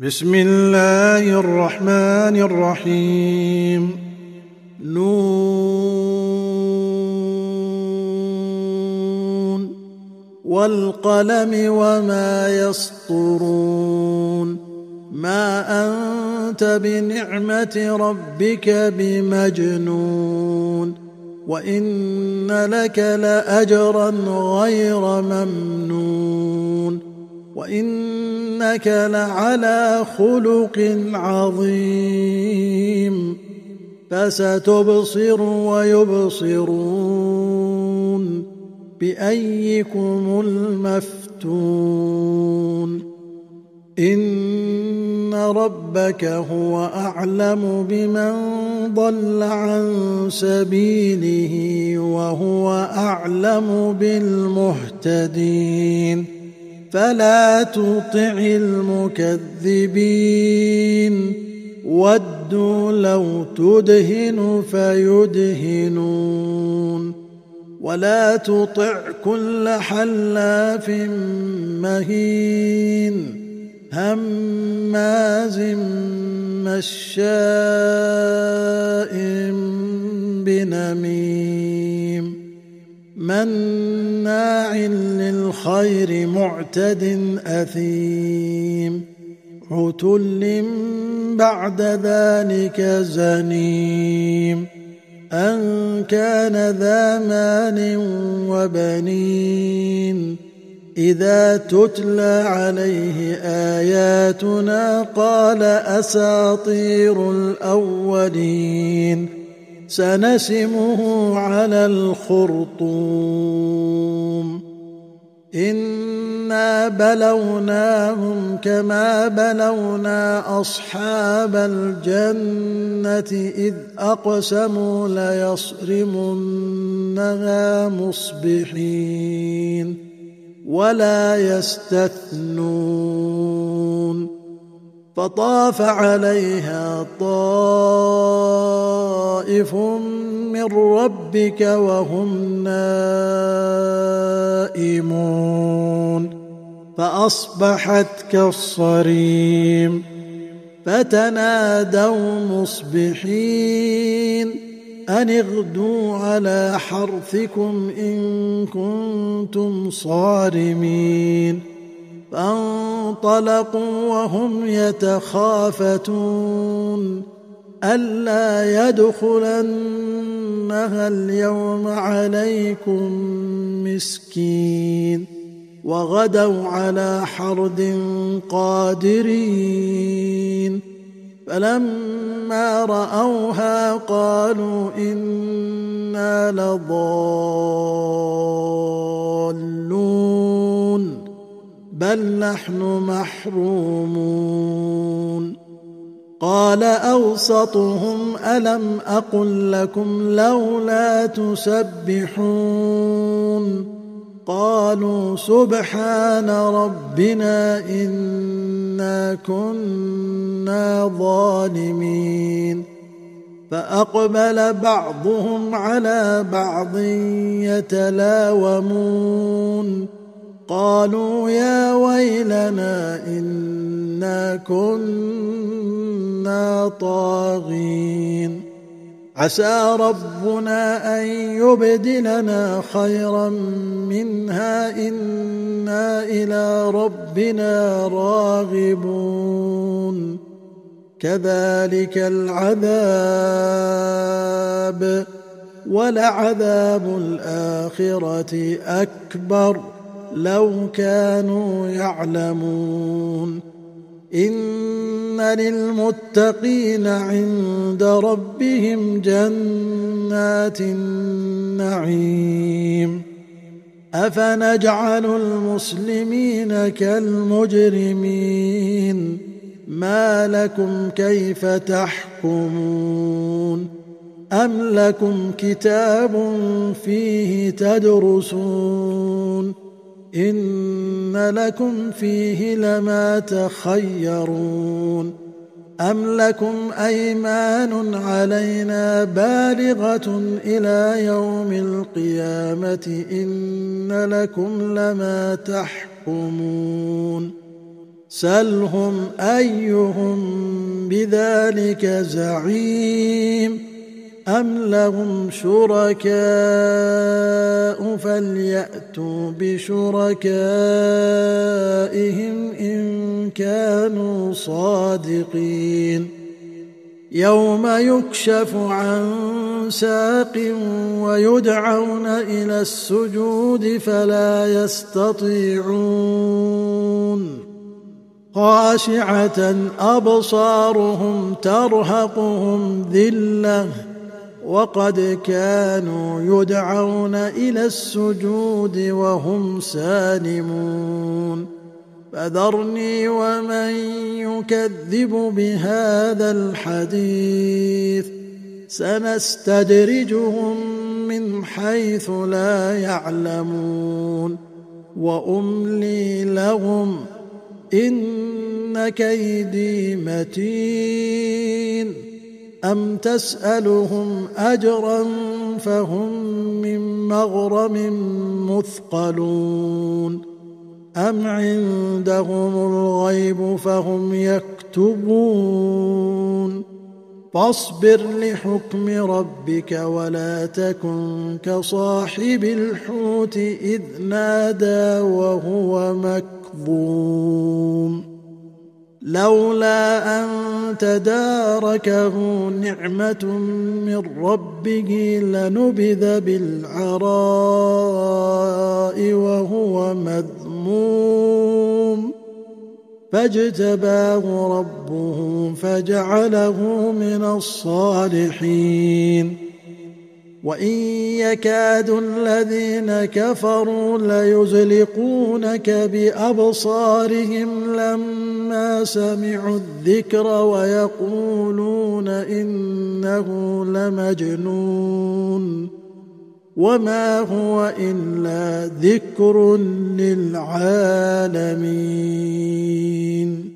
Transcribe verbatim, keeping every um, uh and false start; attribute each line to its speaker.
Speaker 1: بسم الله الرحمن الرحيم. نون والقلم وما يسطرون. ما أنت بنعمة ربك بمجنون. وإن لك لأجرا غير ممنون. وإنك لعلى خلق عظيم. فستبصر ويبصرون بأيكم المفتون. إن ربك هو أعلم بمن ضل عن سبيله وهو أعلم بالمهتدين. فلا تطع المكذبين. ودوا لو تدهن فيدهنون. ولا تطع كل حلاف مهين هماز مشاء بنميم مناع للخير معتد أثيم عتل بعد ذلك زنيم أن كان ذا مال وبنين. إذا تتلى عليه آياتنا قال أساطير الأولين. سنسمه على الخرطوم. إنا بلوناهم كما بلونا أصحاب الجنة إذ أقسموا ليصرمنها مصبحين ولا يستثنون. فطاف عليها طائف من ربك وهم نائمون فأصبحت كالصريم. فتنادوا مصبحين أن اغدوا على حرثكم إن كنتم صارمين. فانطلقوا وهم يتخافتون ألا يدخلنها اليوم عليكم مسكين. وغدوا على حرد قادرين. فلما رأوها قالوا إنا لضالون بل نحن محرومون. قال أوسطهم ألم أقل لكم لولا تسبحون. قالوا سبحان ربنا إنا كنا ظالمين. فأقبل بعضهم على بعض يتلاومون قالوا يا ويلنا إنا كنا طاغين. عسى ربنا أن يبدلنا خيرا منها إنا إلى ربنا راغبون. كذلك العذاب ولعذاب الآخرة أكبر لو كانوا يعلمون. إن للمتقين عند ربهم جنات النعيم. أفنجعل المسلمين كالمجرمين. ما لكم كيف تحكمون. أم لكم كتاب فيه تدرسون إن لكم فيه لما تخيرون. أم لكم أيمان علينا بالغة إلى يوم القيامة إن لكم لما تحكمون. سلهم أيهم بذلك زعيم أم لهم شركاء فليأتوا بشركائهم إن كانوا صادقين يوم يكشف عن ساق ويدعون إلى السجود فلا يستطيعون خاشعة أبصارهم ترهقهم ذلة وقد كانوا يدعون إلى السجود وهم سالمون فذرني ومن يكذب بهذا الحديث سنستدرجهم من حيث لا يعلمون وأملي لهم إن كيدي متين أم تسألهم أجرا فهم من مغرم مثقلون أم عندهم الغيب فهم يكتبون فاصبر لحكم ربك ولا تكن كصاحب الحوت إذ نادى وهو مكظوم لولا أن تداركه نعمة من ربه لنبذ بالعراء وهو مذموم فاجتباه ربه فجعله من الصالحين وإن يكاد الذين كفروا ليزلقونك بأبصارهم لما سمعوا الذكر ويقولون إنه لمجنون وما هو إلا ذكر للعالمين.